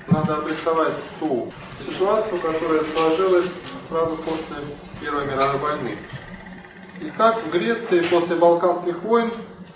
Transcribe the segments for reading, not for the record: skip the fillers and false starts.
надо обрисовать ту ситуацию, которая сложилась сразу после Первой мировой войны. Итак, в Греции после Балканских войн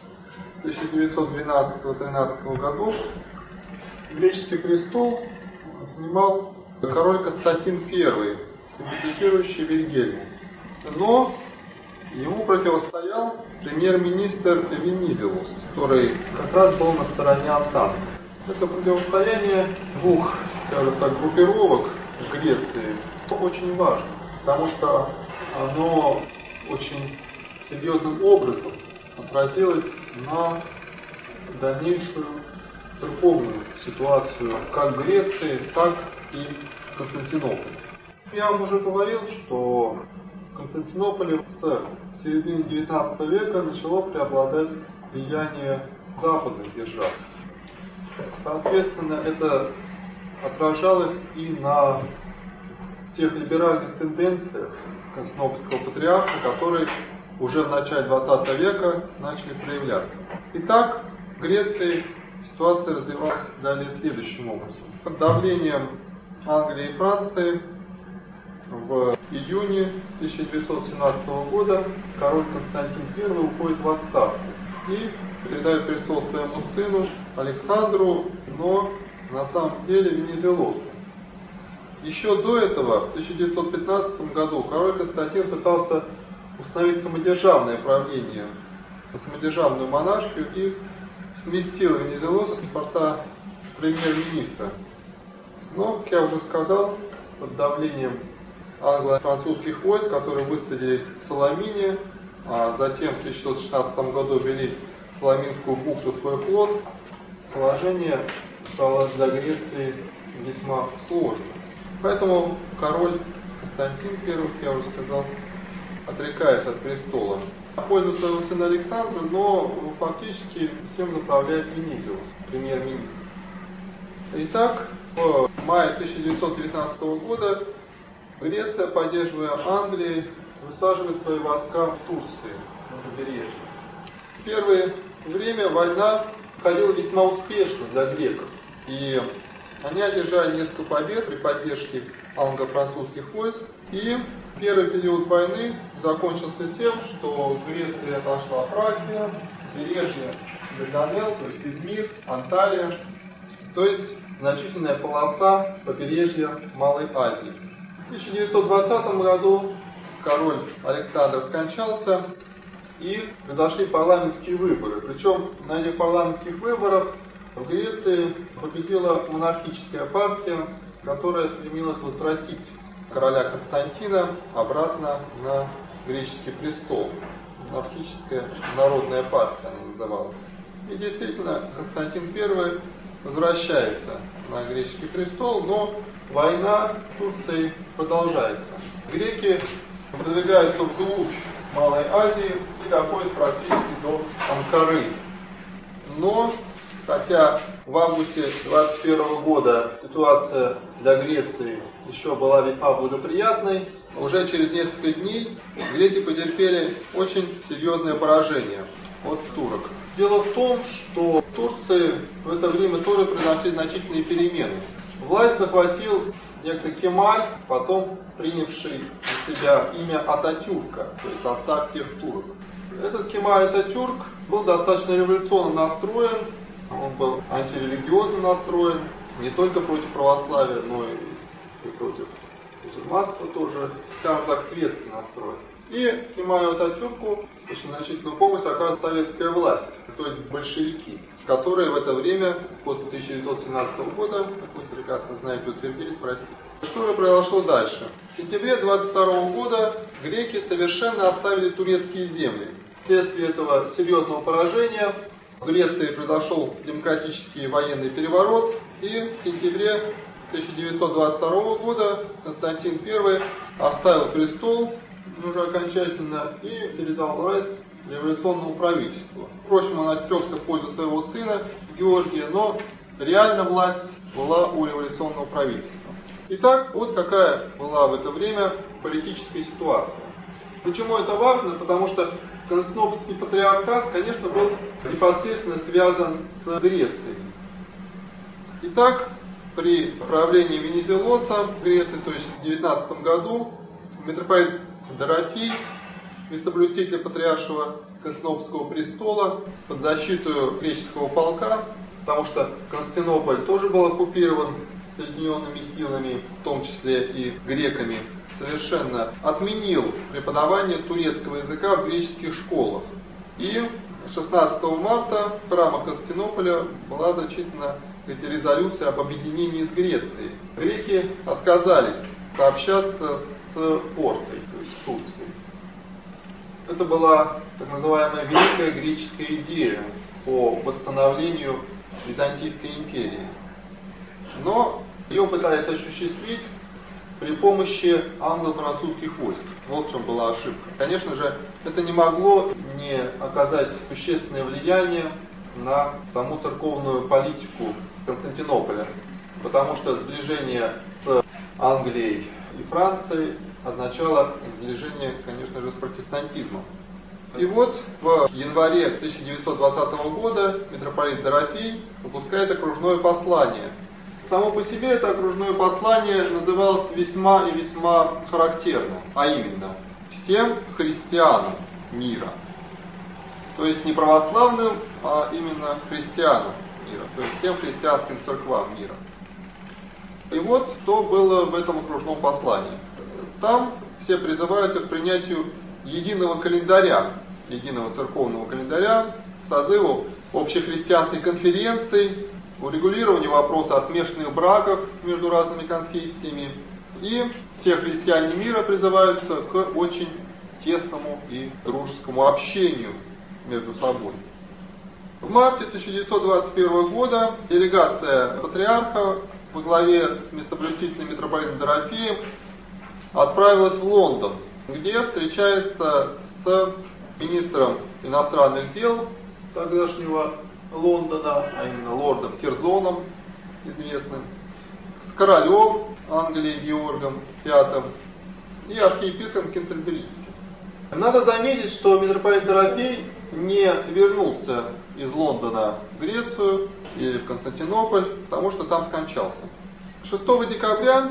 1912-13 годов греческий престол занимал король Константин I, симпатизирующий Вильгельму. Но ему противостоял премьер-министр Венизелус, который как раз был на стороне Антанты. Это противостояние двух, скажем так, группировок в Греции очень важно, потому что оно очень серьезным образом отразилось на дальнейшую церковную ситуацию как в Греции, так и в Константинополе. Я вам уже говорил, что в Константинополе с середины XIX века начало преобладать влияние западных держав. Соответственно, это отражалось и на тех либеральных тенденциях константинопольского патриарха, которые уже в начале XX века начали проявляться. Итак, в Греции ситуация развивалась далее следующим образом. Под давлением Англии и Франции в июне 1917 года король Константин I уходит в отставку и передает престол своему сыну Александру, но на самом деле Венизелосу. Еще до этого, в 1915 году, король Константин пытался установить самодержавное правление, самодержавную монархию и сместил Венизелоса с поста премьер-министра. Но, как я уже сказал, под давлением англо-французских войск, которые высадились в Саламине, а затем в 1916 году ввели в Саламинскую бухту свой флот, положение стало для Греции весьма сложным. Поэтому король Константин I, как я уже сказал, отрекается от престола. Пользует своего сына Александра, но фактически всем заправляет Венизелос, премьер-министр. Итак, в мае 1919 года Греция, поддерживая Англию, высаживает свои войска в Турции, на побережье. В первое время война проходила весьма успешно для греков, и они одержали несколько побед при поддержке англо-французских войск, и первый период войны закончился тем, что в Греции отошла Фракия, побережье Дарданелл, то есть Измир, Анталия, то есть значительная полоса побережья Малой Азии. В 1920 году король Александр скончался, и произошли парламентские выборы. Причем на этих парламентских выборах в Греции победила монархическая партия, которая стремилась возвратить короля Константина обратно на греческий престол. Монархическая народная партия она называлась. И действительно, Константин I возвращается на греческий престол, но война в Турции продолжается. Греки продвигаются вглубь Малой Азии и доходят практически до Анкары. Но, хотя в августе 1921 года ситуация для Греции еще была весьма благоприятной, уже через несколько дней греки потерпели очень серьезное поражение от турок. Дело в том, что в Турции в это время тоже произошли значительные перемены. Власть захватил некто Кемаль, потом принявший на себя имя Ататюрка, то есть отца всех турок. Этот Кемаль Ататюрк был достаточно революционно настроен, он был антирелигиозно настроен, не только против православия, но и против мусульманства тоже, скажем так, светски настроен. И Кемалю Ататюрку очень значительную помощь оказывает советская власть, то есть большевики, которые в это время, после 1917 года, как вы прекрасно знаете, утвердились в России. Что же произошло дальше? В сентябре 1922 года греки совершенно оставили турецкие земли. Вследствие этого серьезного поражения в Греции произошел демократический военный переворот, и в сентябре 1922 года Константин I оставил престол уже окончательно и передал власть революционному правительству. Впрочем, он отрекся в пользу своего сына Георгия, но реально власть была у революционного правительства. Итак, вот какая была в это время политическая ситуация. Почему это важно? Потому что Константинопольский патриархат, конечно, был непосредственно связан с Грецией. Итак, при правлении Венизелоса в Греции, то есть в 19 году, митрополит Дорофей, местоблюститель патриаршего Константинопольского престола, под защиту греческого полка, потому что Константинополь тоже был оккупирован соединенными силами, в том числе и греками, совершенно отменил преподавание турецкого языка в греческих школах. И 16 марта в храмах Константинополя была зачитана резолюция об объединении с Грецией. Греки отказались сообщаться с Портой, то есть с Турцией. Это была так называемая Великая греческая идея по восстановлению Византийской империи. Но ее пытались осуществить при помощи англо-французских войск. Вот в чем была ошибка. Конечно же, это не могло не оказать существенное влияние на саму церковную политику Константинополя, потому что сближение с Англией и Францией означало сближение, конечно же, с протестантизмом. И вот в январе 1920 года митрополит Дорофей выпускает окружное послание. Само по себе это окружное послание называлось весьма и весьма характерно, а именно «Всем христианам мира». То есть не православным, а именно христианам мира, то есть всем христианским церквам мира. И вот что было в этом окружном послании. Там все призываются к принятию единого календаря, единого церковного календаря, созыву общехристианской конференции, урегулированию вопроса о смешанных браках между разными конфессиями. И все христиане мира призываются к очень тесному и дружескому общению между собой. В марте 1921 года делегация патриарха во главе с местоблюстительным митрополитом Дорофеем отправилась в Лондон, где встречается с министром иностранных дел тогдашнего Лондона, а именно лордом Керзоном, известным, с королем Англии Георгом V и архиепископом Кентерберийским. Надо заметить, что митрополит Дорофей не вернулся из Лондона в Грецию или в Константинополь, потому что там скончался. 6 декабря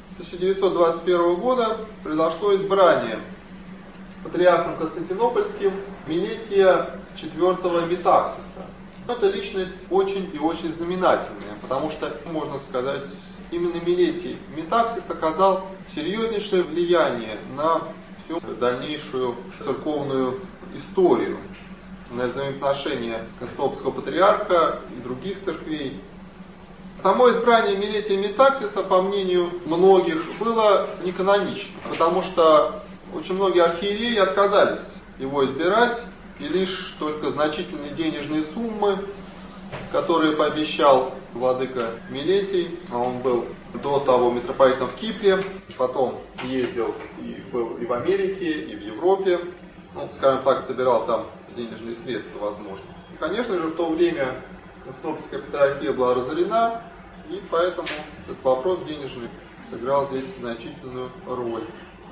1921 года произошло избрание патриархом Константинопольским Милетия IV Метаксиса. Это личность очень и очень знаменательная, потому что, можно сказать, именно Милетий Метаксис оказал серьезнейшее влияние на всю дальнейшую церковную историю, на взаимоотношения Константинопольского патриарха и других церквей. Само избрание Милетия Метаксиса, по мнению многих, было неканонично, потому что очень многие архиереи отказались его избирать, и лишь только значительные денежные суммы, которые пообещал владыка Милетий, а он был до того митрополитом в Кипре, потом ездил и был и в Америке, и в Европе, скажем так, собирал там денежные средства, возможно. И, конечно же, в то время Константинопольская патриархия была разорена, и поэтому этот вопрос денежный сыграл здесь значительную роль.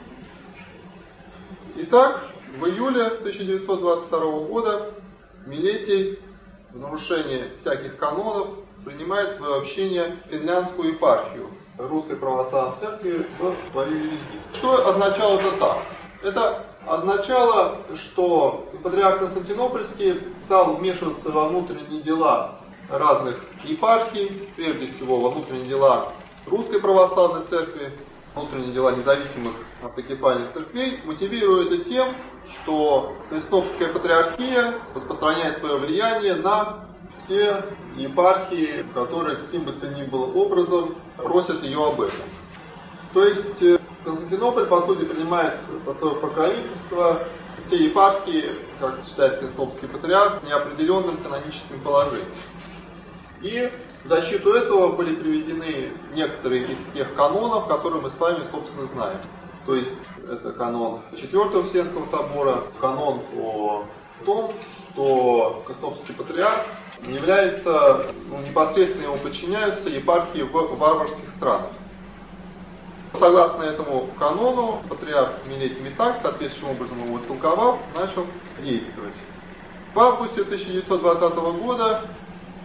Итак, в июле 1922 года Милетий в нарушение всяких канонов принимает свое общение в финляндскую епархию Русской Православной Церкви в свою юрисдикцию. Что означало это так? Это означало, что патриарх Константинопольский стал вмешиваться во внутренние дела разных епархий, прежде всего во внутренние дела Русской Православной Церкви, внутренние дела независимых автокефальных церквей, мотивируя это тем, что Константинопольская патриархия распространяет свое влияние на все епархии, которые каким бы то ни было образом просят ее об этом. То есть Константинополь, по сути, принимает под свое покровительство все епархии, как считает Константинопольский патриарх, с неопределенным каноническим положением. И в защиту этого были приведены некоторые из тех канонов, которые мы с вами, собственно, знаем. То есть это канон Четвертого Вселенского собора, канон о том, что Константинопольский патриарх является, непосредственно ему подчиняются епархии в варварских странах. Согласно этому канону, патриарх Милетий Метаксис, соответствующим образом его истолковав, начал действовать. В августе 1920 года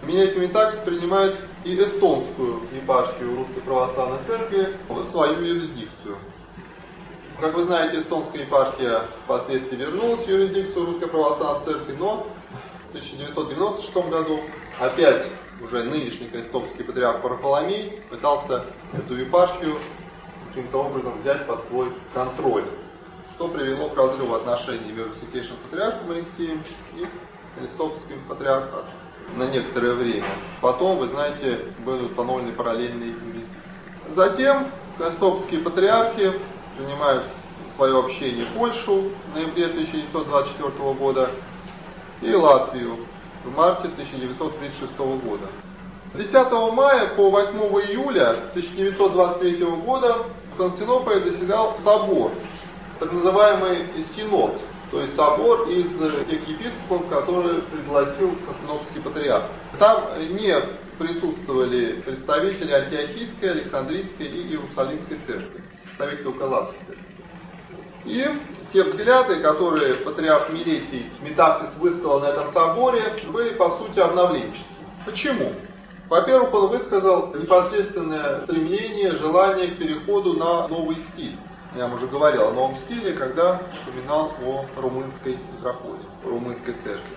Милетий Метаксис принимает и эстонскую епархию Русской Православной Церкви в свою юрисдикцию. Как вы знаете, эстонская епархия впоследствии вернулась в юрисдикцию Русской Православной Церкви, но в 1996 году опять уже нынешний эстонский патриарх Варфоломей пытался эту епархию каким-то образом взять под свой контроль, что привело к разрыву отношений между Святейшим Патриархом Алексеем и эстонским патриархатом на некоторое время. Потом, вы знаете, были установлены параллельные юрисдикции. Затем эстонские патриархи принимают в свое общение Польшу в ноябре 1924 года и Латвию в марте 1936 года. С 10 мая по 8 июля 1923 года в Константинополе заседал собор, так называемый Синод, то есть собор из тех епископов, которые пригласил Константинопольский патриарх. Там не присутствовали представители Антиохийской, Александрийской и Иерусалимской церкви, представители только Латвийской церкви. И те взгляды, которые патриарх Милетий Метаксис высказал на этом соборе, были по сути обновленческие. Почему? Во-первых, он высказал непосредственное стремление, желание к переходу на новый стиль. Я вам уже говорил о новом стиле, когда вспоминал о румынской митрополии, румынской церкви.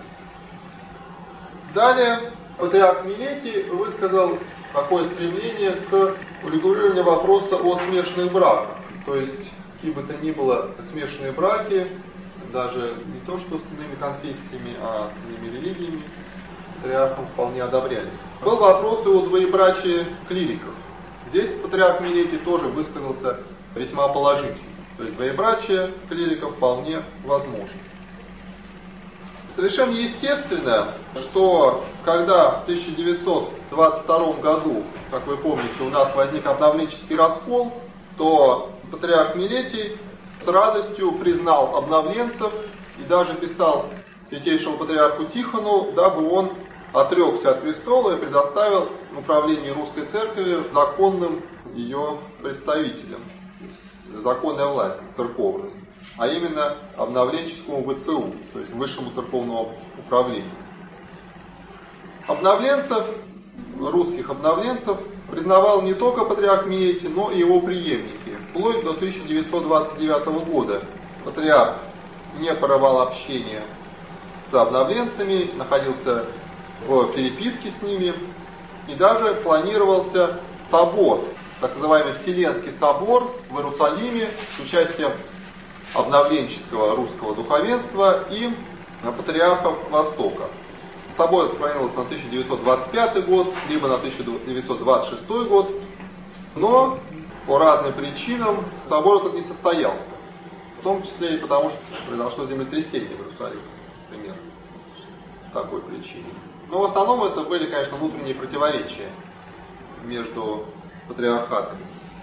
Далее патриарх Милетий высказал такое стремление к урегулированию вопроса о смешанных браках. То есть, какие бы то ни было смешанные браки, даже не то что с иными конфессиями, а с иными религиями, патриархом вполне одобрялись. Был вопрос и о двоебрачии клириков. Здесь патриарх Милетий тоже высказался весьма положительно. То есть двоебрачие клириков вполне возможно. Совершенно естественно, что когда в 1922 году, как вы помните, у нас возник обновленческий раскол, то патриарх Милетий с радостью признал обновленцев и даже писал святейшему патриарху Тихону, дабы он отрекся от престола и предоставил управление русской церковью законным ее представителям, законная власть церковная, а именно обновленческому ВЦУ, то есть высшему церковному управлению. Обновленцев, русских обновленцев, признавал не только патриарх Милетий, но и его преемники. Вплоть до 1929 года патриарх не порывал общения с обновленцами, находился в переписке с ними, и даже планировался собор, так называемый Вселенский собор в Иерусалиме с участием обновленческого русского духовенства и патриархов Востока. Собор планировался на 1925 год, либо на 1926 год, но по разным причинам собор этот не состоялся. В том числе и потому, что произошло землетрясение в Иерусалиме, примерно, по такой причине. Но в основном это были, конечно, внутренние противоречия между патриархатами.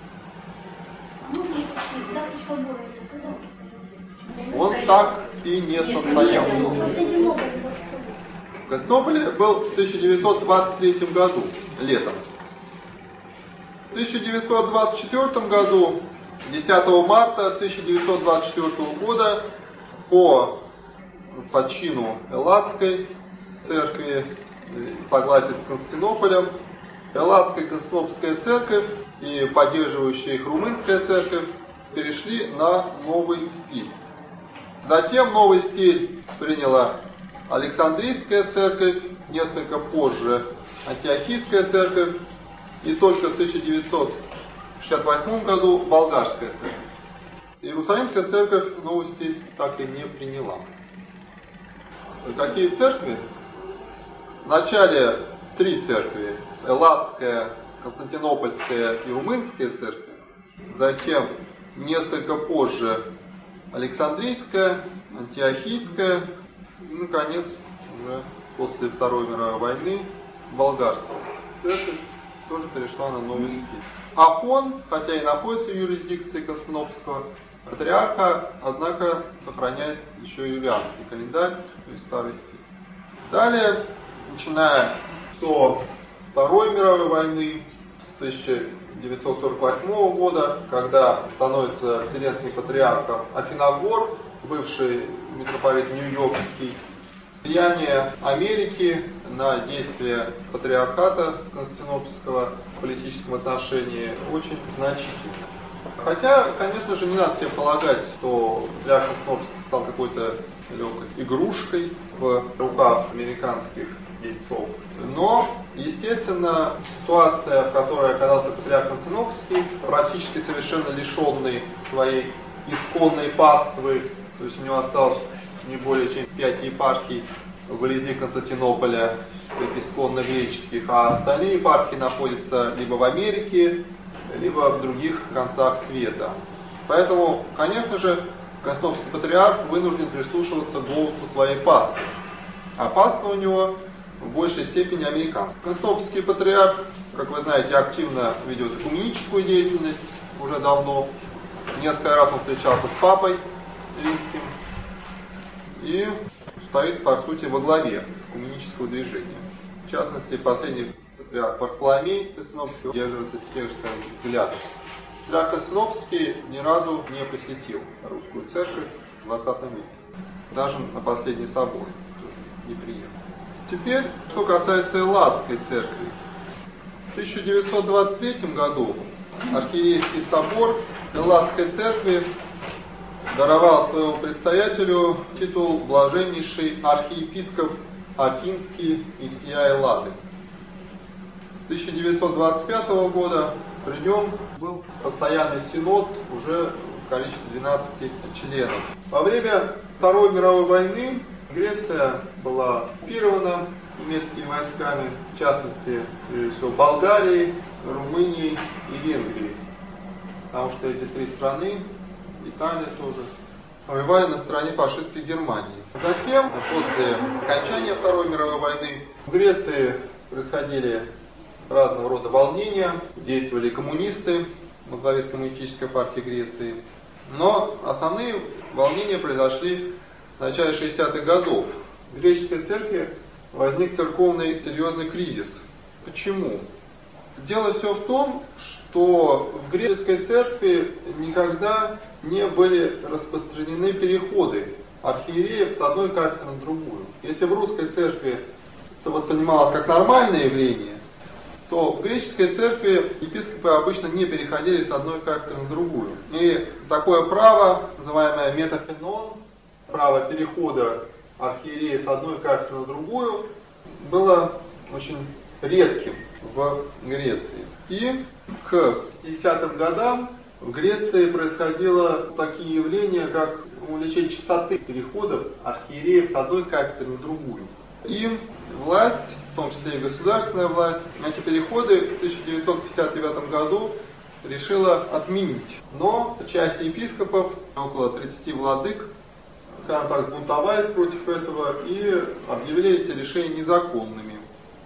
Он так и не состоялся. В Константинополе был в 1923 году, летом. В 1924 году, 10 марта 1924 года, по почину Элладской церкви, в согласии с Константинополем, Элладская Константинопольская церковь и поддерживающая их румынская церковь перешли на новый стиль. Затем новый стиль приняла Александрийская церковь, несколько позже Антиохийская церковь и только в 1968 году Болгарская церковь. Иерусалимская церковь новый стиль так и не приняла. Какие церкви? В начале три церкви: Элладская, Константинопольская и Румынская церковь. Затем несколько позже Александрийская, Антиохийская и, наконец, уже после Второй мировой войны Болгарская церковь тоже перешла на новый стиль. Афон, хотя и находится в юрисдикции Константинопольского патриарха, однако сохраняет еще юлианский календарь, то есть старый стиль. Далее, начиная со Второй мировой войны, с 1948 года, когда становится вселенским патриархом Афиногор, бывший митрополит Нью-Йоркский, Влияние Америки на действия патриархата константинопольского в политическом отношении очень значительно. Хотя, конечно же, не надо себе полагать, что патриарх Константинопольский стал какой-то легкой игрушкой в руках американских дельцов. Но, естественно, ситуация, в которой оказался патриарх Константинопольский, практически совершенно лишенный своей исконной паствы, то есть у него осталось не более чем 5 епархий вблизи Константинополя, исконно греческих, а остальные епархии находятся либо в Америке, либо в других концах света. Поэтому, конечно же, Константинопольский патриарх вынужден прислушиваться к голосу своей паствы. А паства у него в большей степени американская. Константинопольский патриарх, как вы знаете, активно ведет экуменическую деятельность уже давно. Несколько раз он встречался с папой римским и стоит, по сути, во главе экуменического движения. В частности, последний патриарх Варфоломей Константинопольский держится тех же взглядов. Патриарх Константинопольский ни разу не посетил русскую церковь в 20 веке. Даже на последний собор не приехал. Теперь, что касается Элладской церкви. В 1923 году архиерейский собор Элладской церкви даровал своему предстоятелю титул блаженнейший архиепископ Афинский и всея Эллады. С 1925 года при нем был постоянный синод уже в количестве 12 членов. Во время Второй мировой войны Греция была оккупирована немецкими войсками, в частности, прежде всего, Болгарией, Румынией и Венгрией. Потому что эти три страны, Италия тоже, воевали на стороне фашистской Германии. Затем, после окончания Второй мировой войны, в Греции происходили разного рода волнения, действовали коммунисты во главе с Коммунистической партией Греции. Но основные волнения произошли в начале 60-х годов. В греческой церкви возник церковный серьезный кризис. Почему? Дело все в том, что в греческой церкви никогда не были распространены переходы архиереев с одной кафедры на другую. Если в русской церкви это воспринималось как нормальное явление, то в греческой церкви епископы обычно не переходили с одной кафедры на другую. И такое право, называемое метафенон, право перехода архиерея с одной кафедры на другую, было очень редким в Греции. И к 50-м годам в Греции происходило такие явления, как увеличение частоты переходов архиереев с одной кафедры на другую. И власть, в том числе и государственная власть, эти переходы в 1959 году решила отменить. Но часть епископов, около 30 владык, скажем так, сбунтовались против этого и объявили эти решения незаконными.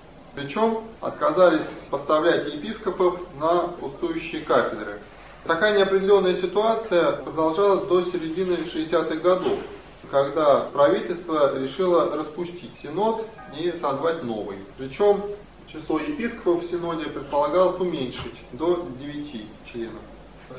Причем отказались поставлять епископов на пустующие кафедры. Такая неопределенная ситуация продолжалась до середины 60-х годов, когда правительство решило распустить синод и созвать новый. Причем число епископов в синоде предполагалось уменьшить до 9 членов. В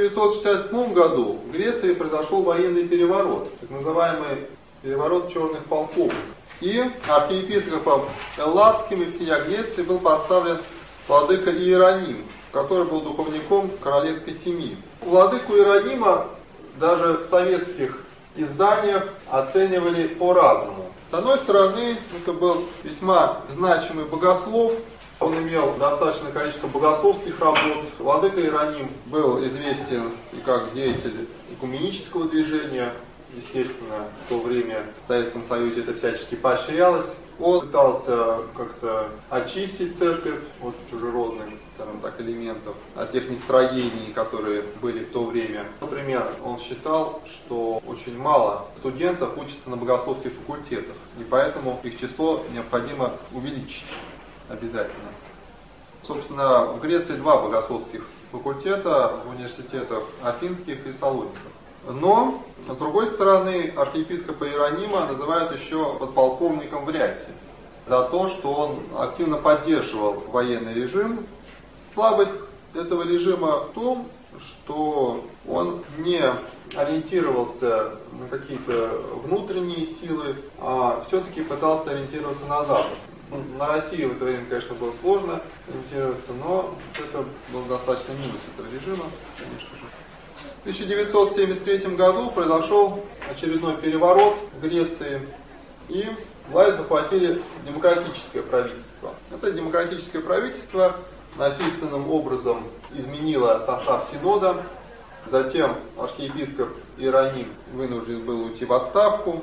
1967 году в Греции произошел военный переворот, так называемый переворот черных полковников. И архиепископом Элладским и всея Греции был поставлен владыка Иероним, который был духовником королевской семьи. Владыку Иеронима даже в советских изданиях оценивали по-разному. С одной стороны, это был весьма значимый богослов, он имел достаточное количество богословских работ. Владыка Иероним был известен и как деятель экуменического движения. Естественно, в то время в Советском Союзе это всячески поощрялось. Он пытался как-то очистить церковь от чужеродных, скажем так, элементов, от тех нестроений, которые были в то время. Например, он считал, что очень мало студентов учатся на богословских факультетах, и поэтому их число необходимо увеличить обязательно. Собственно, в Греции 2 богословских факультета в университетах Афинских и Салоников. Но, с другой стороны, архиепископа Иеронима называют еще подполковником в рясе за то, что он активно поддерживал военный режим. Слабость этого режима в том, что он не ориентировался на какие-то внутренние силы, а все-таки пытался ориентироваться на Запад. На России в это время, конечно, было сложно ориентироваться, но это был достаточно минус этого режима, конечно же. В 1973 году произошел очередной переворот в Греции, и власть захватили демократическое правительство. Это демократическое правительство насильственным образом изменило состав Синода, затем архиепископ Иероним вынужден был уйти в отставку,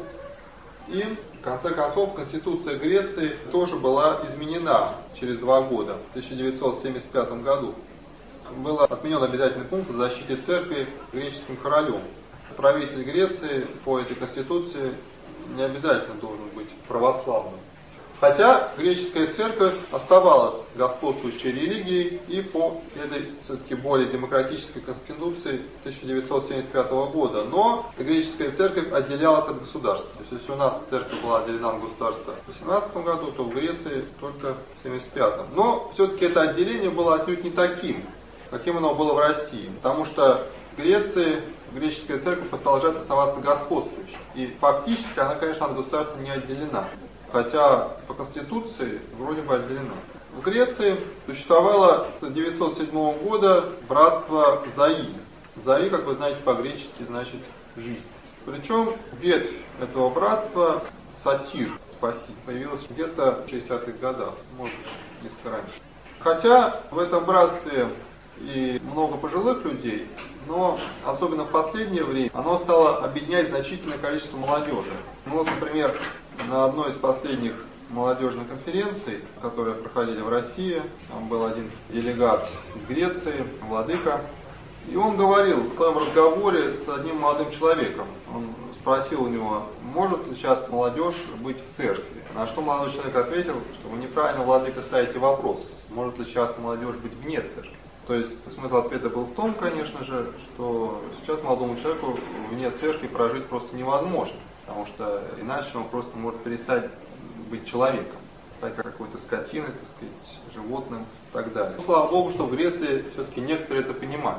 и в конце концов Конституция Греции тоже была изменена через 2 года, в 1975 году. Был отменен обязательный пункт о защите церкви греческим королем. Правитель Греции по этой Конституции не обязательно должен быть православным. Хотя греческая церковь оставалась господствующей религией и по этой все-таки более демократической конституции 1975 года. Но греческая церковь отделялась от государства. То есть если у нас церковь была отделена от государства в 18 году, то в Греции только в 1975. Но все-таки это отделение было отнюдь не таким, каким оно было в России. Потому что в Греции греческая церковь продолжает оставаться господствующей. И фактически она, конечно, от государства не отделена. Хотя по Конституции вроде бы отделена. В Греции существовало с 907 года братство Заи. Заи, как вы знаете, по-гречески значит жизнь. Причем ветвь этого братства, Сатир, спаси, появилась где-то в 60-х годах, может быть, несколько раньше. Хотя в этом братстве и много пожилых людей, но особенно в последнее время оно стало объединять значительное количество молодежи. Ну вот, например, на одной из последних молодежных конференций, которые проходили в России, там был один делегат из Греции, владыка, и он говорил в своем разговоре с одним молодым человеком. Он спросил у него, может ли сейчас молодежь быть в церкви? На что молодой человек ответил, что вы неправильно, владыка, ставите вопрос, может ли сейчас молодежь быть вне церкви? То есть смысл ответа был в том, конечно же, что сейчас молодому человеку вне церкви прожить просто невозможно, потому что иначе он просто может перестать быть человеком, стать какой-то скотиной, так сказать, животным и так далее. Но, слава Богу, что в Греции все-таки некоторые это понимают.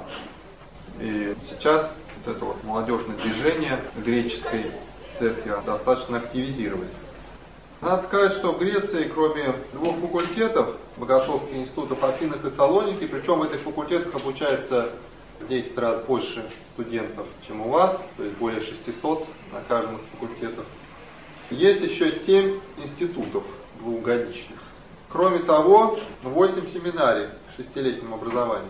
И сейчас вот это вот молодежное движение греческой церкви достаточно активизировается. Надо сказать, что в Греции, кроме 2 факультетов, богословских институтов Афинах и Салоники, причем в этих факультетах обучается в 10 раз больше студентов, чем у вас, то есть более 600 на каждом из факультетов. Есть еще 7 институтов двухгодичных. Кроме того, 8 семинарий с 6-летним образованием.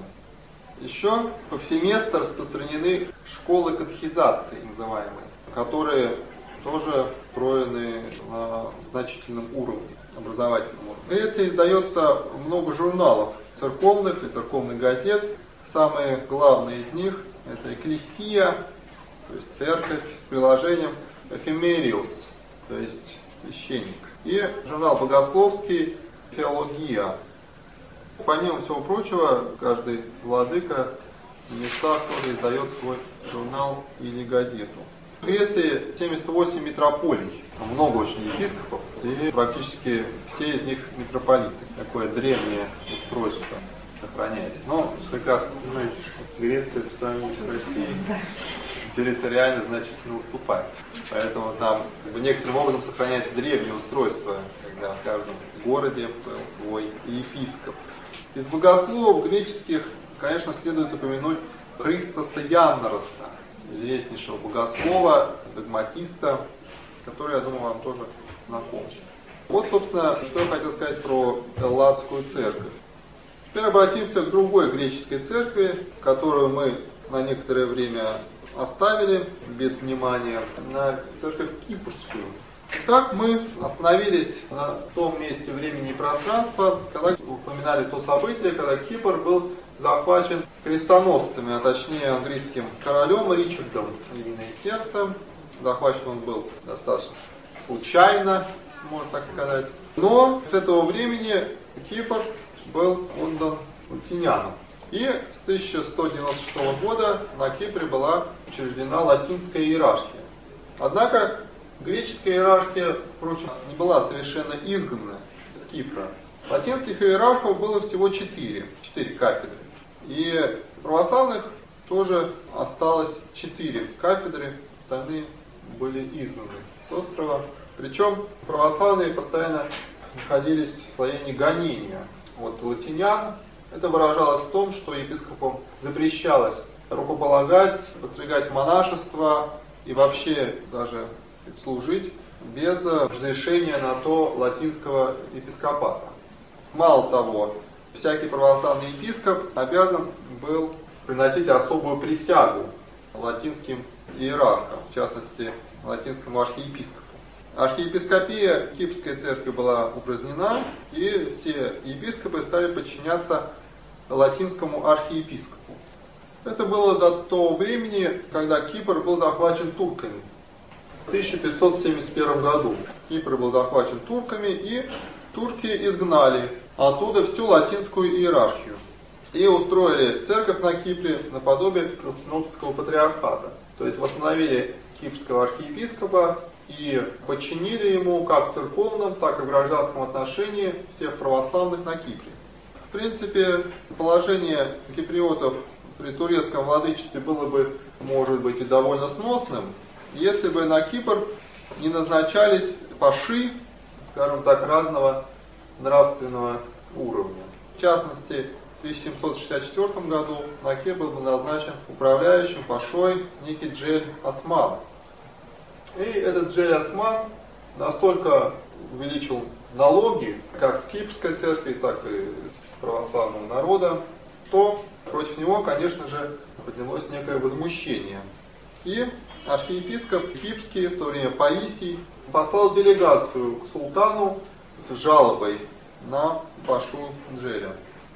Еще повсеместно распространены школы катехизации, называемые, которые тоже встроены на значительном уровне, образовательном уровне. В Греции издается много журналов церковных и церковных газет. Самые главные из них – это «Экклесия», то есть церковь, с приложением «Эфемериус», то есть священник, и журнал богословский «Теология». Помимо всего прочего, каждый владыка в местах тоже издает свой журнал или газету. В Греции 78 митрополий, много очень епископов, и практически все из них митрополиты. Такое древнее устройство сохраняется. Но прекрасно понимаете, что Греция в сравнении с Россией территориально значительно уступает. Поэтому там некоторым образом сохраняется древнее устройство, когда в каждом городе был свой епископ. Из богословов греческих, конечно, следует упомянуть Христоса Янноса, известнейшего богослова, догматиста, который, я думаю, вам тоже знаком. Вот, собственно, что я хотел сказать про Элладскую церковь. Теперь обратимся к другой греческой церкви, которую мы на некоторое время оставили без внимания, на церковь Кипрскую. Итак, мы остановились на том месте времени и пространства, когда упоминали то событие, когда Кипр был захвачен крестоносцами, а точнее английским королем Ричардом Львиное Сердце. Захвачен он был достаточно случайно, можно так сказать. Но с этого времени Кипр был отдан латинянам. И с 1196 года на Кипре была учреждена латинская иерархия. Однако греческая иерархия, впрочем, не была совершенно изгнана с Кипра. Латинских иерархов было всего 4 кафедры. И православных тоже осталось 4 кафедры, остальные были изгнаны с острова. Причем православные постоянно находились в состоянии гонения от латинян. Это выражалось в том, что епископам запрещалось рукополагать, постригать монашество и вообще даже служить без разрешения на то латинского епископата. Мало того, всякий православный епископ обязан был приносить особую присягу латинским иерархам, в частности, латинскому архиепископу. Архиепископия Кипрской церкви была упразднена, и все епископы стали подчиняться латинскому архиепископу. Это было до того времени, когда Кипр был захвачен турками. В 1571 году Кипр был захвачен турками, и турки изгнали оттуда всю латинскую иерархию и устроили церковь на Кипре наподобие Константинопольского патриархата. То есть восстановили кипрского архиепископа и подчинили ему как в церковном, так и в гражданском отношении всех православных на Кипре. В принципе, положение киприотов при турецком владычестве было бы, может быть, и довольно сносным, если бы на Кипр не назначались паши, скажем так, разного нравственного уровня. В частности, в 1764 году на Кипр был назначен управляющим пашой некий Джель Осман. И этот Джель Осман настолько увеличил налоги, как с Кипрской церкви, так и с православного народа, что против него, конечно же, поднялось некое возмущение. И архиепископ Кипрский, в то время Паисий, послал делегацию к султану с жалобой на пашу Джеля.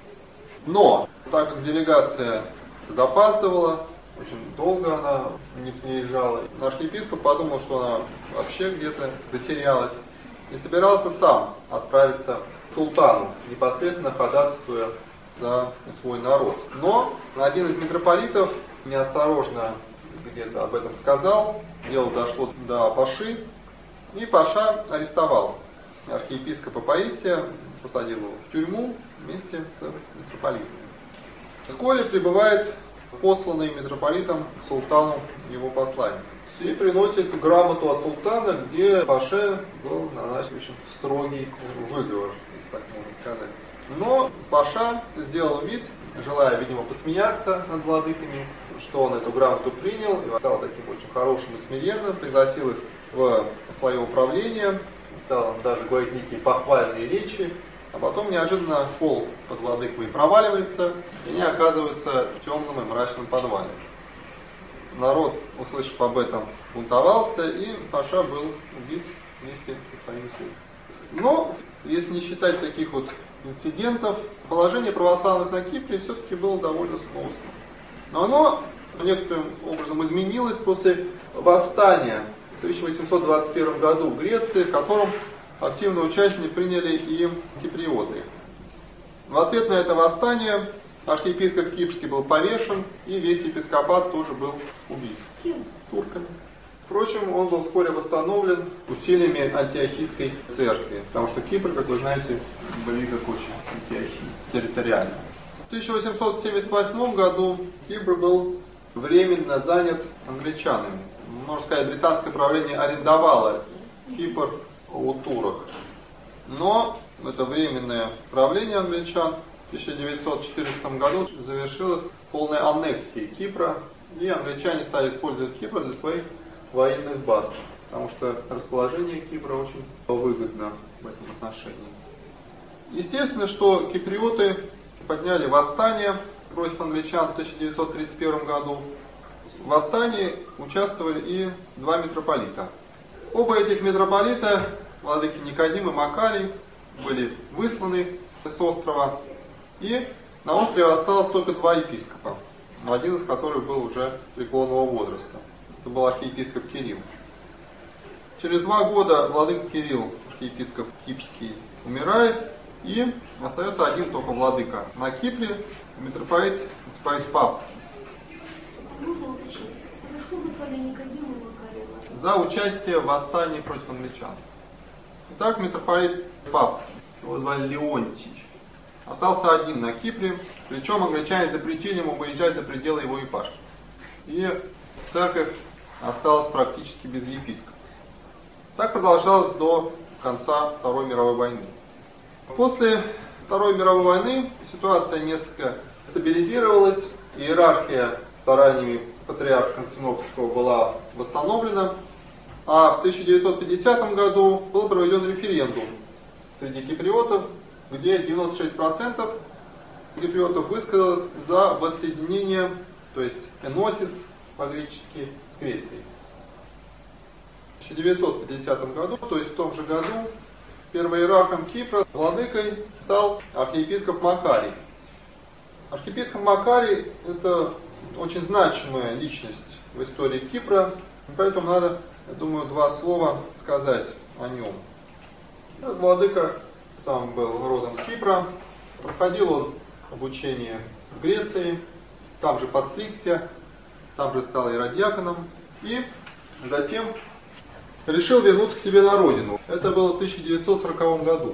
Но, так как делегация запаздывала, очень долго она не приезжала, архиепископ подумал, что она вообще где-то затерялась, и собирался сам отправиться к султану, непосредственно ходатайствуя за свой народ. Но один из митрополитов неосторожно где-то об этом сказал, дело дошло до паши, и паша арестовал архиепископа Паисия, посадил его в тюрьму вместе с митрополитом. Вскоре прибывает посланный митрополитом к султану его посланник и приносит грамоту от султана, где паше был назначен очень строгий выговор, если так можно сказать. Но паша сделал вид, желая, видимо, посмеяться над владыками, что он эту грамоту принял и стал таким очень хорошим и смиренным, пригласил их в свое управление, стал даже говорить некие похвальные речи, а потом неожиданно пол под владыками проваливается, и они оказываются в темном и мрачном подвале. Народ, услышав об этом, бунтовался, и паша был убит вместе со своими сыном. Но, если не считать таких вот инцидентов, положение православных на Кипре все-таки было довольно сносно. Но оно некоторым образом изменилось после восстания в 1821 году в Греции, в котором активное участие приняли и киприоты. В ответ на это восстание архиепископ Кипрский был повешен, и весь епископат тоже был убит. Турками. Впрочем, он был вскоре восстановлен усилиями антиохийской церкви, потому что Кипр, как вы знаете, близок очень к Антиохии территориально. В 1878 году Кипр был временно занят англичанами. Можно сказать, британское правление арендовало Кипр у турок. Но это временное правление англичан в 1914 году завершилось полной аннексией Кипра, и англичане стали использовать Кипр для своих военных баз, потому что расположение Кипра очень выгодно в этом отношении. Естественно, что киприоты подняли восстание против англичан в 1931 году. В восстании участвовали и два митрополита. Оба этих митрополита, владыки Никодим и Макарий, были высланы с острова, и на острове осталось только два епископа, один из которых был уже преклонного возраста. Это был архиепископ Кирилл. Через 2 года владыка Кирилл, архиепископ Кипрский, умирает, и остается один только владыка на Кипре, митрополит Папский. За участие в восстании против англичан. Итак, митрополит Папский, его звали Леонтий. остался один на Кипре, причем англичане запретили ему выезжать за пределы его епархии. И церковь осталась практически без епископа. Так продолжалось до конца Второй мировой войны. После Второй мировой войны ситуация несколько стабилизировалась, иерархия стараниями патриарха Константинопольского была восстановлена, а в 1950 году был проведен референдум среди киприотов, где 96% киприотов высказалось за воссоединение, то есть эносис по-гречески, с Грецией. В 1950 году, то есть в том же году, первоиерархом Кипра, владыкой, стал архиепископ Макарий. Архиепископ Макарий – это очень значимая личность в истории Кипра, поэтому надо, я думаю, два слова сказать о нем. Владыка сам был родом с Кипра, проходил он обучение в Греции, там же постригся, там же стал иеродиаконом и затем решил вернуться к себе на родину. Это было в 1940 году.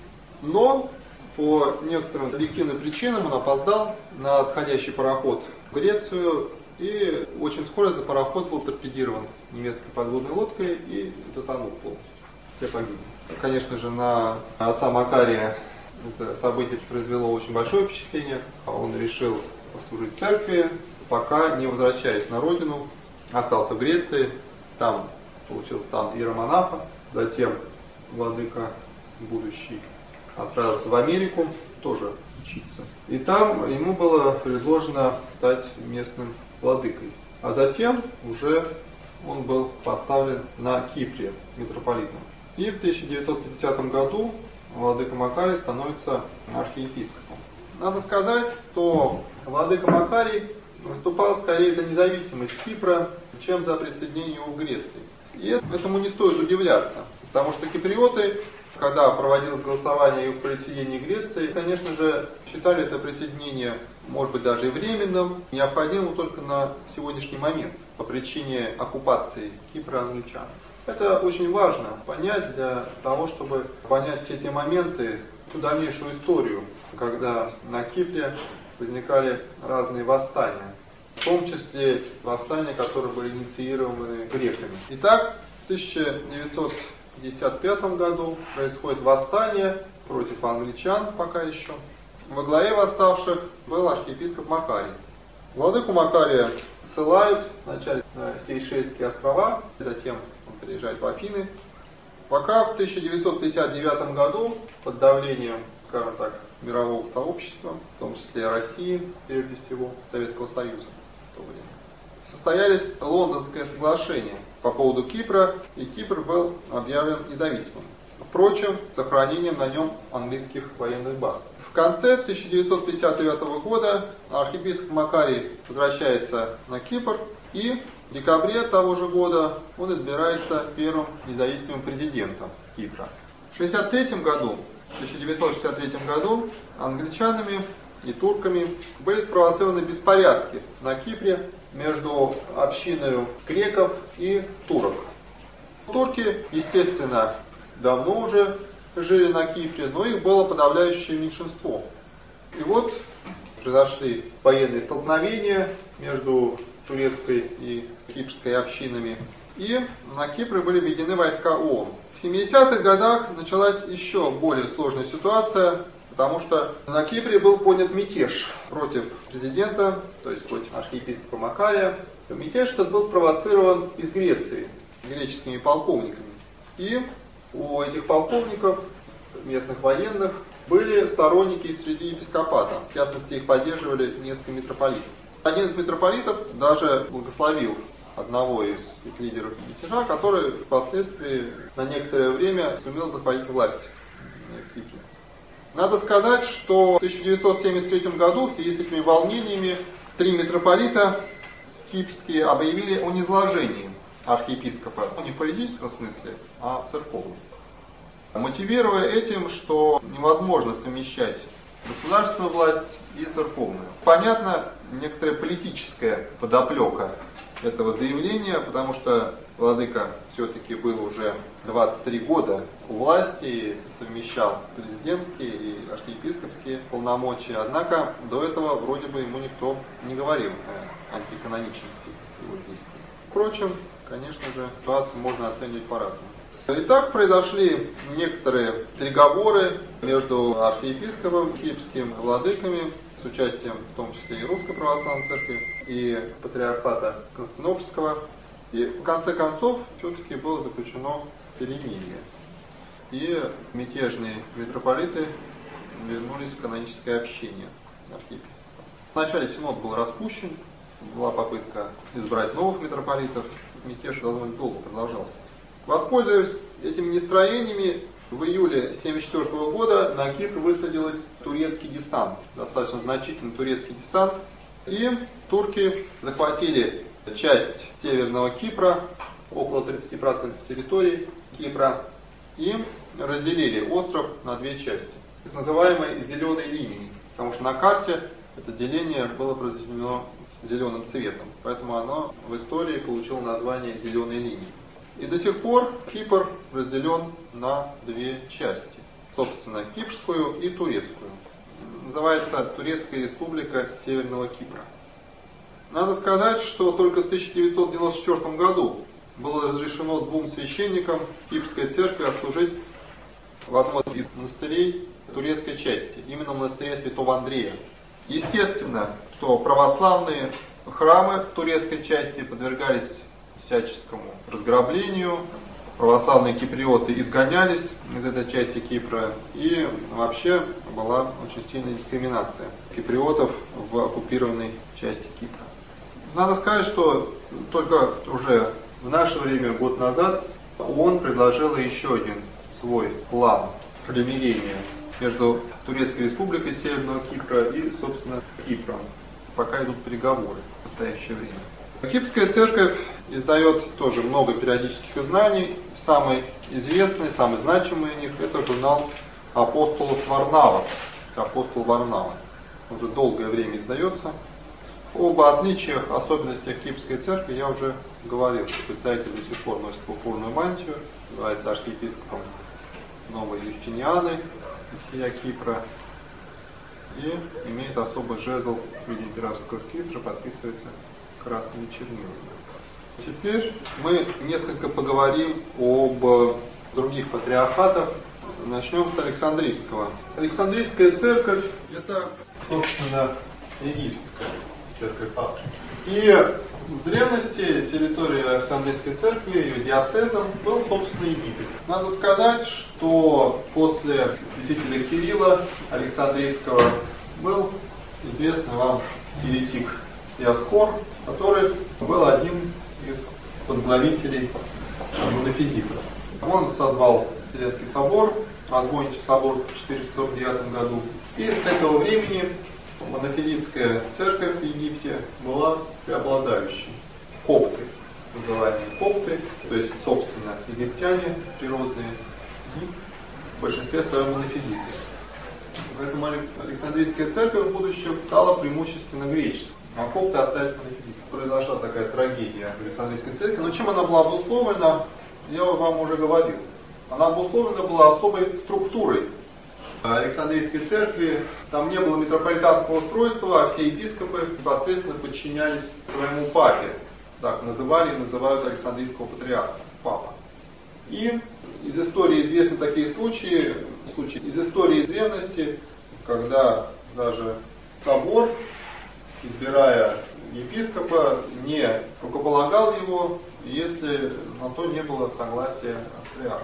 Но по некоторым объективным причинам он опоздал на отходящий пароход в Грецию, и очень скоро этот пароход был торпедирован немецкой подводной лодкой и затонул полностью. Все погибли. Конечно же, на отца Макария это событие произвело очень большое впечатление. Он решил послужить церкви, пока не возвращаясь на родину, остался в Греции, там получил сан иеромонаха, затем владыка будущий отправился в Америку, тоже учиться. И там ему было предложено стать местным владыкой. А затем уже он был поставлен на Кипре митрополитом. И в 1950 году владыка Макарий становится архиепископом. Надо сказать, что владыка Макарий выступал скорее за независимость Кипра, чем за присоединение его к Греции. И этому не стоит удивляться, потому что киприоты, когда проводилось голосование в присоединении Греции, конечно же, считали это присоединение, может быть, даже и временным, необходимым только на сегодняшний момент, по причине оккупации Кипра англичан. Это очень важно понять для того, чтобы понять все эти моменты, всю дальнейшую историю, когда на Кипре возникали разные восстания, в том числе восстания, которые были инициированы греками. Итак, в 1955 году происходит восстание против англичан пока еще. Во главе восставших был архиепископ Макарий. Владыку Макария ссылают вначале на Сейшельские острова, затем он приезжает в Афины. Пока в 1959 году под давлением, скажем так, мирового сообщества, в том числе России, прежде всего, Советского Союза, в то время, состоялись Лондонское соглашение по поводу Кипра, и Кипр был объявлен независимым. Впрочем, с сохранением на нем английских военных баз. В конце 1959 года архиепископ Макарий возвращается на Кипр, и в декабре того же года он избирается первым независимым президентом Кипра. В 1963 году англичанами и турками были спровоцированы беспорядки на Кипре между общиной греков и турок. Турки, естественно, давно уже жили на Кипре, но их было подавляющее меньшинство. И вот произошли военные столкновения между турецкой и кипрской общинами, и на Кипре были введены войска ООН. В 70-х годах началась еще более сложная ситуация, потому что на Кипре был поднят мятеж против президента, то есть против архиепископа Макария. Мятеж этот был спровоцирован из Греции, греческими полковниками. И у этих полковников, местных военных, были сторонники среди епископата. В частности, их поддерживали несколько митрополитов. Один из митрополитов даже благословил одного из лидеров мятежа, который впоследствии на некоторое время сумел захватить власть в Кипре. Надо сказать, что в 1973 году в связи с этими волнениями 3 митрополита кипрские объявили о низложении архиепископа, не в политическом смысле, а в церковном. Мотивируя этим, что невозможно совмещать государственную власть и церковную. Понятно, некоторая политическая подоплека этого заявления, потому что владыка все-таки был уже 23 года у власти и совмещал президентские и архиепископские полномочия. Однако до этого вроде бы ему никто не говорил о антиканоничности его действий. Впрочем, конечно же, ситуацию можно оценивать по-разному. Итак, произошли некоторые переговоры между архиепископом, киевским владыками, с участием в том числе и Русской Православной Церкви, и Патриархата Константинопольского. И в конце концов все-таки было заключено перемирие. И мятежные митрополиты вернулись в каноническое общение архиепископа. Вначале синод был распущен, была попытка избрать новых митрополитов, мятеж довольно долго продолжался. Воспользуясь этими настроениями, в июле 1974 года на Кипр высадился турецкий десант, достаточно значительный турецкий десант, и турки захватили часть северного Кипра, около 30% территории Кипра, и разделили остров на две части, так называемой зеленой линией, потому что на карте это деление было произведено зеленым цветом, поэтому оно в истории получило название зеленой линии. И до сих пор Кипр разделен на две части, собственно, кипрскую и турецкую. Называется Турецкая республика Северного Кипра. Надо сказать, что только в 1994 году было разрешено двум священникам Кипрской церкви отслужить в одном из монастырей турецкой части, именно в монастыре Святого Андрея. Естественно, что православные храмы в турецкой части подвергались всяческому разграблению, православные киприоты изгонялись из этой части Кипра, и вообще была очень сильная дискриминация киприотов в оккупированной части Кипра. Надо сказать, что только уже в наше время, год назад, ООН предложила еще один свой план примирения между Турецкой республикой Северного Кипра и, собственно, Кипром. Пока идут переговоры в настоящее время. Кипрская церковь издает тоже много периодических изданий. Самый известный, самый значимый из них – это журнал «Апостолус Варнавас», «Апостол Варнава». Уже долгое время издается. Об отличиях, особенностях Кипрской церкви я уже говорил, что представитель до сих пор носит пурпурную мантию, называется архиепископом Новой Юстинианы из сия Кипра, и имеет особый жезл в виде императорского скипетра, подписывается красными чернилами. Теперь мы несколько поговорим об других патриархатах. Начнем с Александрийского. Александрийская церковь – это, собственно, египетская церковь Папы. И в древности территория Александрийской церкви, ее диацезом, был, собственно, Египет. Надо сказать, что после святителя Кирилла Александрийского был известный вам еретик Диоскор, который был одним из подглавителей монофизитов. Он созвал Вселенский собор, разбойничий собор в 449 году. И с этого времени монофизитская церковь в Египте была преобладающей. Копты, называемые копты, то есть, собственно, египтяне природные, и в большинстве своем монофизиты. Поэтому Александрийская церковь в будущем стала преимущественно греческой, а копты остались монофизитами. Произошла такая трагедия в Александрийской церкви, но чем она была обусловлена, я вам уже говорил. Она обусловлена была особой структурой Александрийской церкви. Там не было митрополитанского устройства, а все епископы непосредственно подчинялись своему папе. Так называли и называют Александрийского патриарха, папа. И из истории известны такие случаи из истории из древности, когда даже собор, избирая епископа, не рукополагал его, если на то не было согласия патриарха,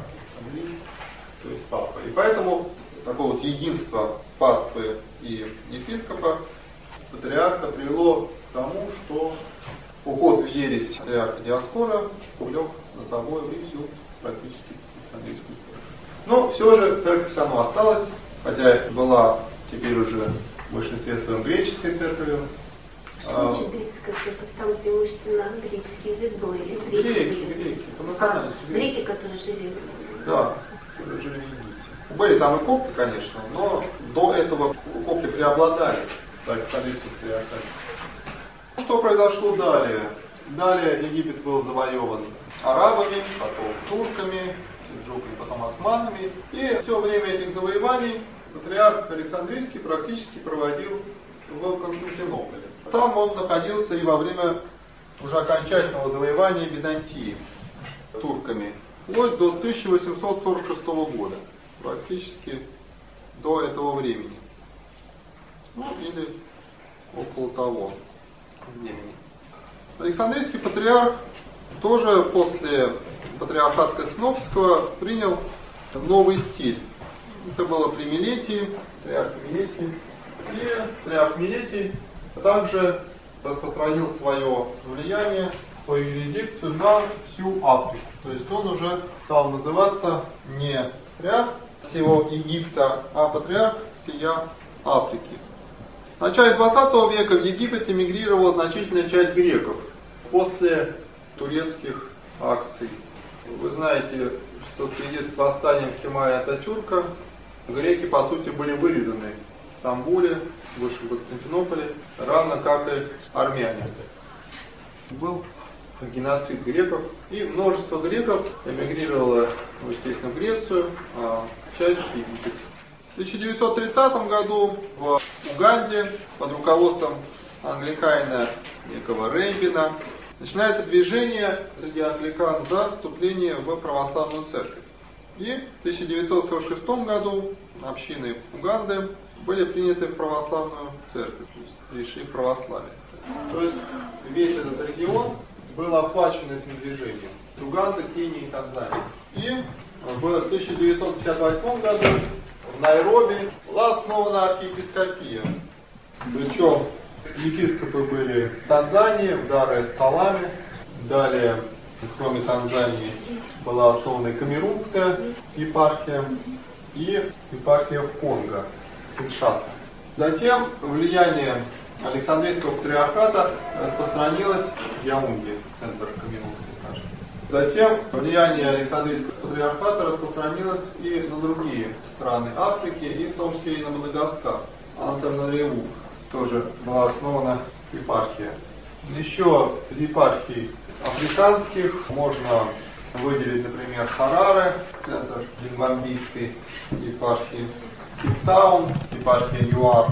то есть папы. И поэтому такое вот единство паствы и епископа, патриарха, привело к тому, что уход в ересь патриарха Диоскора увлек за собой и всю практически Александрийскую церковь. Но все же церковь все равно осталась, хотя была теперь уже в большинстве своем греческой церковью. Греческая церковь, там преимущественно греческий язык был, или греки, по национальности. Греки, которые жили. Да, которые жили в Египте. Были там и копты, конечно, но до этого копты преобладали в Александрийском патриархате. Что произошло далее? Далее Египет был завоеван арабами, потом турками, сельджуками, потом османами. И все время этих завоеваний патриарх Александрийский практически проводил в Константинополе. Там он находился и во время уже окончательного завоевания Византии турками, вплоть до 1846 года, практически до этого времени. Ну, или около того времени. Александрийский патриарх тоже после патриархата Константинопольского принял новый стиль. Это было при Милетии, патриарх Милетий. И патриарх Милетий также распространил свое влияние, свою юрисдикцию на всю Африку. То есть он уже стал называться не патриарх всего Египта, а патриарх всея Африки. В начале 20 века в Египет эмигрировала значительная часть греков после турецких акций. Вы знаете, что в связи с восстанием Кемаля Ататюрка греки, по сути, были вырезаны в Стамбуле, выше в Константинополе, равно как и армяне. Был геноцид греков, и множество греков эмигрировало, естественно, в Грецию, а часть в Египет. В 1930 году в Уганде под руководством англиканина некого Рейбина начинается движение среди англикан за вступление в православную церковь. И в 1946 году общины Уганды были приняты в православную церковь, то есть пришли в православие. То есть весь этот регион был охвачен этим движением. Уганда, Кения и Танзания. И в 1958 году в Найроби была основана архиепископия. Причем епископы были в Танзании, в Дар-эс-Саламе. Далее, кроме Танзании, была основана и Камерунская епархия и епархия в Конго, Киншаса. Затем влияние Александрийского патриархата распространилось в Яунде, центр Камерунской епархии. Затем влияние Александрийского патриархата распространилось и на другие страны Африки, и в том числе и на Мадагаскар. Антанариву тоже была основана епархия. Еще из епархий африканских можно выделить, например, Хараре, центр лингвамбийской епархии, Кейптаун, епархия ЮАР.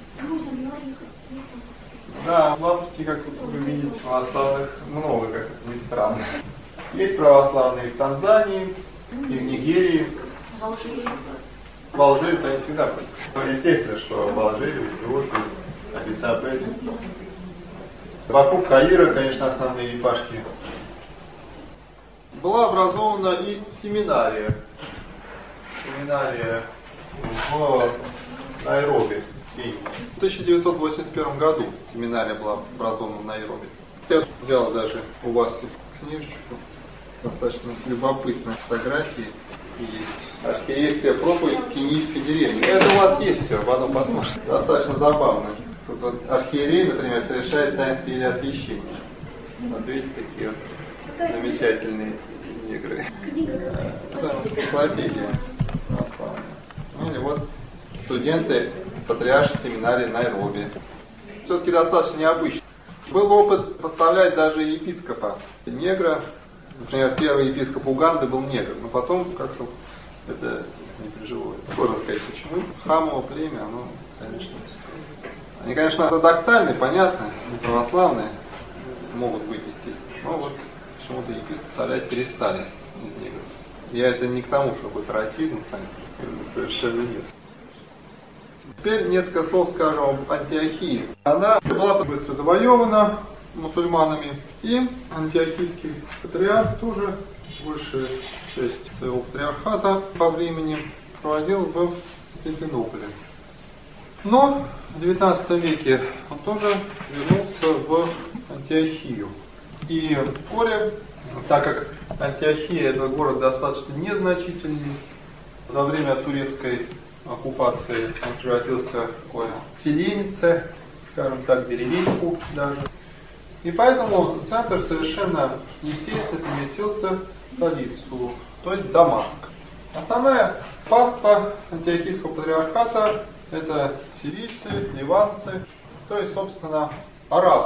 Да, в Африке, как вы видите, православных много, как ни странно. Есть православные в Танзании и в Нигерии. В Алжире они всегда были. Ну, естественно, что в Алжире, в Эфиопии, Адис-Абебе. Вокруг Каира, конечно, основные епархии. Была образована и семинария. Семинария в Найроби. В 1981 году семинария была образована в Найроби. Я взял даже у вас тут книжечку. Достаточно любопытные фотографии есть. Архиерейская проповедь в кенийской деревне. Это у вас есть все, потом посмотрите. Достаточно забавно. Тут вот архиерей, например, совершает таинство или освящение. Вот видите, такие вот замечательные игры. Это энциклопедия православная. Ну или вот студенты патриаршей семинарии Найроби. Все-таки достаточно необычно. Был опыт поставлять даже епископа негра. Например, первый епископ Уганды был негр, но потом как-то это не прижилось. Сложно сказать почему. Хамово племя, оно, конечно... Они, конечно, ортодоксальные, понятно, не православные могут быть, естественно. Но вот почему-то епископ поставлять перестали из негров. Я это не к тому, что какой-то расизм, совершенно нет. Теперь несколько слов скажем об Антиохии. Она была быстро завоевана мусульманами, и антиохийский патриарх тоже большая часть своего патриархата по времени проводил в Константинополе. Но в XIX веке он тоже вернулся в Антиохию. И вскоре, так как Антиохия это город достаточно незначительный, во время турецкой оккупации он превратился в такое селенице, скажем так, деревеньку даже. И поэтому центр совершенно естественно переместился в столицу, то есть Дамаск. Основная паства антиохийского патриархата это сирийцы, ливанцы, то есть, собственно, арабы.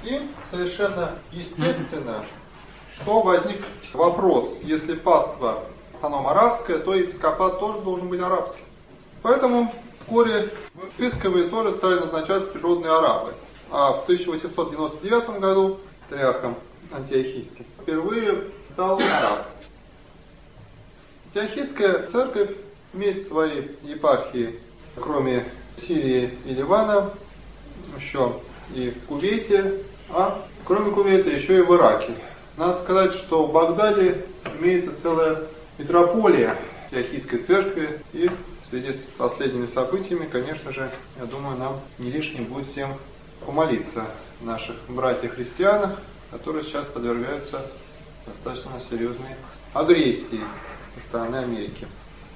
И совершенно естественно, что возник вопрос, если паства в основном арабская, то епископат тоже должен быть арабским. Поэтому вскоре епископы тоже стали назначать природные арабы. А в 1899 году патриархом антиохийским впервые стал араб. Антиохийская церковь имеет свои епархии, кроме Сирии и Ливана, еще и в Кувейте, а кроме Кувейта еще и в Ираке. Надо сказать, что в Багдаде имеется целая митрополия антиохийской церкви, и в связи с последними событиями, конечно же, я думаю, нам не лишним будет всем помолиться о наших братьях-христианах, которые сейчас подвергаются достаточно серьезной агрессии со стороны Америки.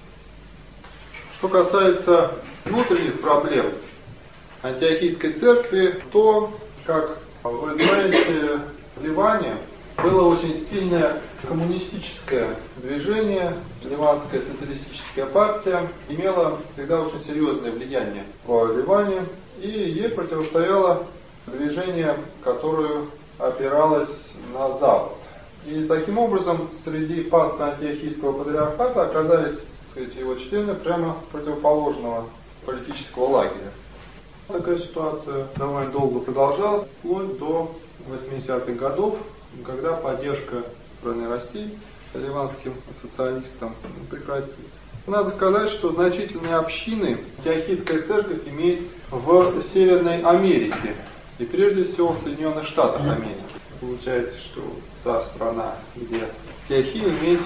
Что касается внутренних проблем антиохийской церкви, то, как вы знаете, в Ливане было очень сильное коммунистическое движение, ливанская социалистическая партия имела всегда очень серьезное влияние в Ливане, и ей противостояло движение, которое опиралось на Запад. И таким образом среди паствы антиохийского патриархата оказались, его члены прямо противоположного политического лагеря. Такая ситуация довольно долго продолжалась, вплоть до 80-х годов, когда поддержка страны России ливанским социалистам прекратилась. Надо сказать, что значительные общины антиохийская церковь имеет в Северной Америке, и прежде всего в Соединенных Штатах Америки. Получается, что та страна, где антиохия имеет,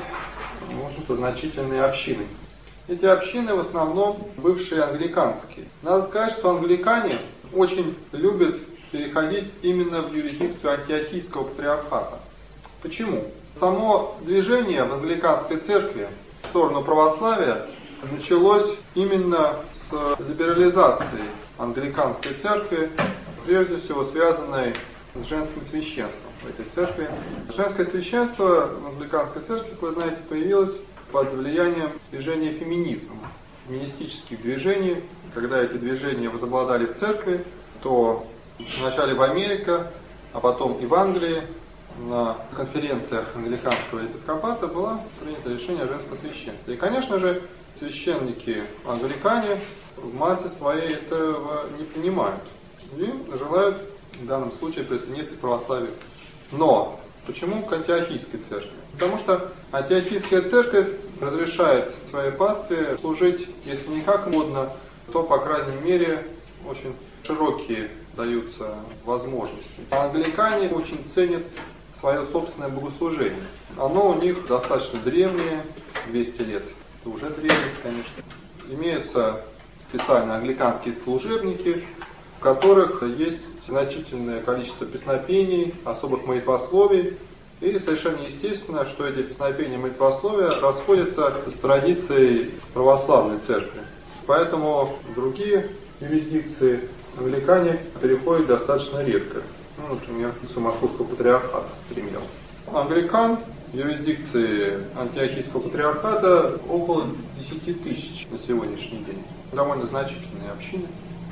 в общем-то, значительные общины. Эти общины в основном бывшие англиканские. Надо сказать, что англикане очень любят переходить именно в юрисдикцию антиохийского патриархата. Почему? Само движение в англиканской церкви в сторону православия началось именно с либерализации англиканской церкви, прежде всего связанной с женским священством в этой церкви. Женское священство в англиканской церкви, как вы знаете, появилось под влиянием движения феминизма, феминистических движений. Когда эти движения возобладали в церкви, то вначале в Америке, а потом и в Англии на конференциях англиканского епископата было принято решение о женском священстве. И, конечно же, священники-англикане в массе своей этого не принимают и желают в данном случае присоединиться к православию. Но почему к антиохийской церкви? Потому что антиохийская церковь разрешает своей пастве служить, если не как модно, то, по крайней мере, очень широкие даются возможности. А англикане очень ценят свое собственное богослужение. Оно у них достаточно древнее, 200 лет. Это уже древность, конечно. Имеются специальные англиканские служебники, в которых есть значительное количество песнопений, особых молитвословий. И совершенно естественно, что эти песнопения и молитвословия расходятся с традицией православной церкви. Поэтому другие юрисдикции англикане переходят достаточно редко. Например, с Московского патриархата, к примеру. Англикан в юрисдикции антиохийского патриархата около 10 тысяч на сегодняшний день. Довольно значительные общины.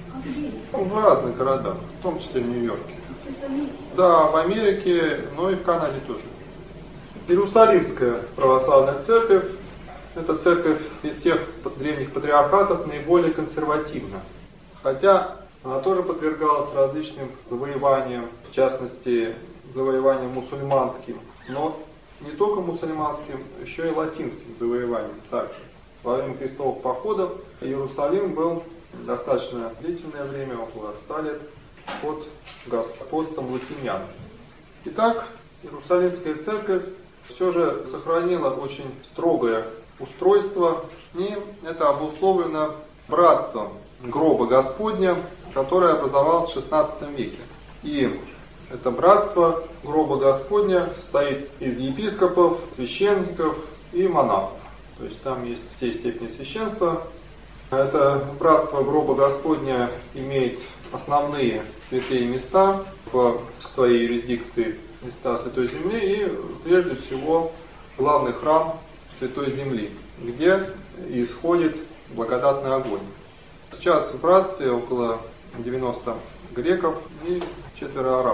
В разных городах, в том числе в Нью-Йорке. Да, в Америке, но и в Канаде тоже. Иерусалимская православная церковь – это церковь из всех древних патриархатов наиболее консервативна. Хотя она тоже подвергалась различным завоеваниям, в частности, завоеваниям мусульманским, но не только мусульманским, еще и латинским завоеваниям также. Во время крестовых походов Иерусалим был достаточно длительное время, около 100 лет, под господством латинян. Итак, Иерусалимская церковь все же сохранила очень строгое устройство, и это обусловлено братством гроба Господня, которое образовалось в XVI веке. И это братство гроба Господня состоит из епископов, священников и монахов. То есть там есть все степени священства. Это братство гроба Господня имеет основные святые места в своей юрисдикции, места Святой Земли, и прежде всего главный храм Святой Земли, где исходит благодатный огонь. Сейчас в братстве около 90 греков и 4 арабов.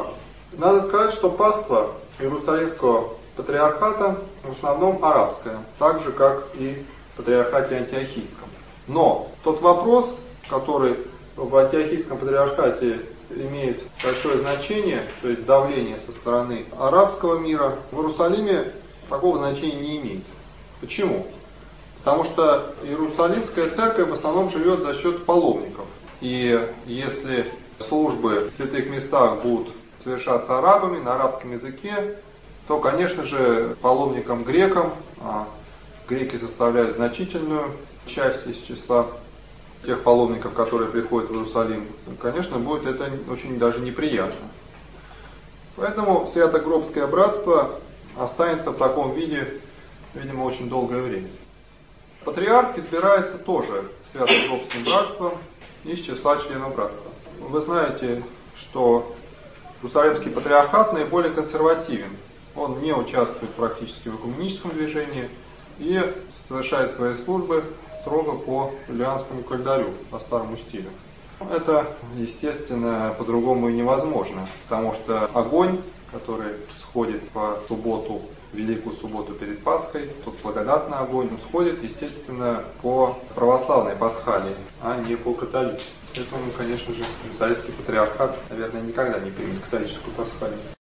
Надо сказать, что паства Иерусалимского патриархата в основном арабская, так же как и в патриархате антиохийском. Но тот вопрос, который в антиохийском патриархате имеет большое значение, то есть давление со стороны арабского мира, в Иерусалиме такого значения не имеет. Почему? Потому что Иерусалимская церковь в основном живет за счет паломников. И если службы в святых местах будут совершаться арабами на арабском языке, то, конечно же, паломникам-грекам, а греки составляют значительную часть из числа тех паломников, которые приходят в Иерусалим, конечно, будет это очень даже неприятно. Поэтому Свято-Гробское братство останется в таком виде, видимо, очень долгое время. Патриарх избирается тоже Свято-Гробским братством из числа членов братства. Вы знаете, что Иерусалимский патриархат наиболее консервативен. Он не участвует практически в экуменическом движении и совершает свои службы строго по юлианскому календарю, по старому стилю. Это, естественно, по-другому и невозможно, потому что огонь, который сходит в субботу, Великую субботу перед Пасхой, тот благодатный огонь, он сходит, естественно, по православной пасхалии, а не по католической. Поэтому, конечно же, Иерусалимский патриархат, наверное, никогда не примет католическую пасхалию.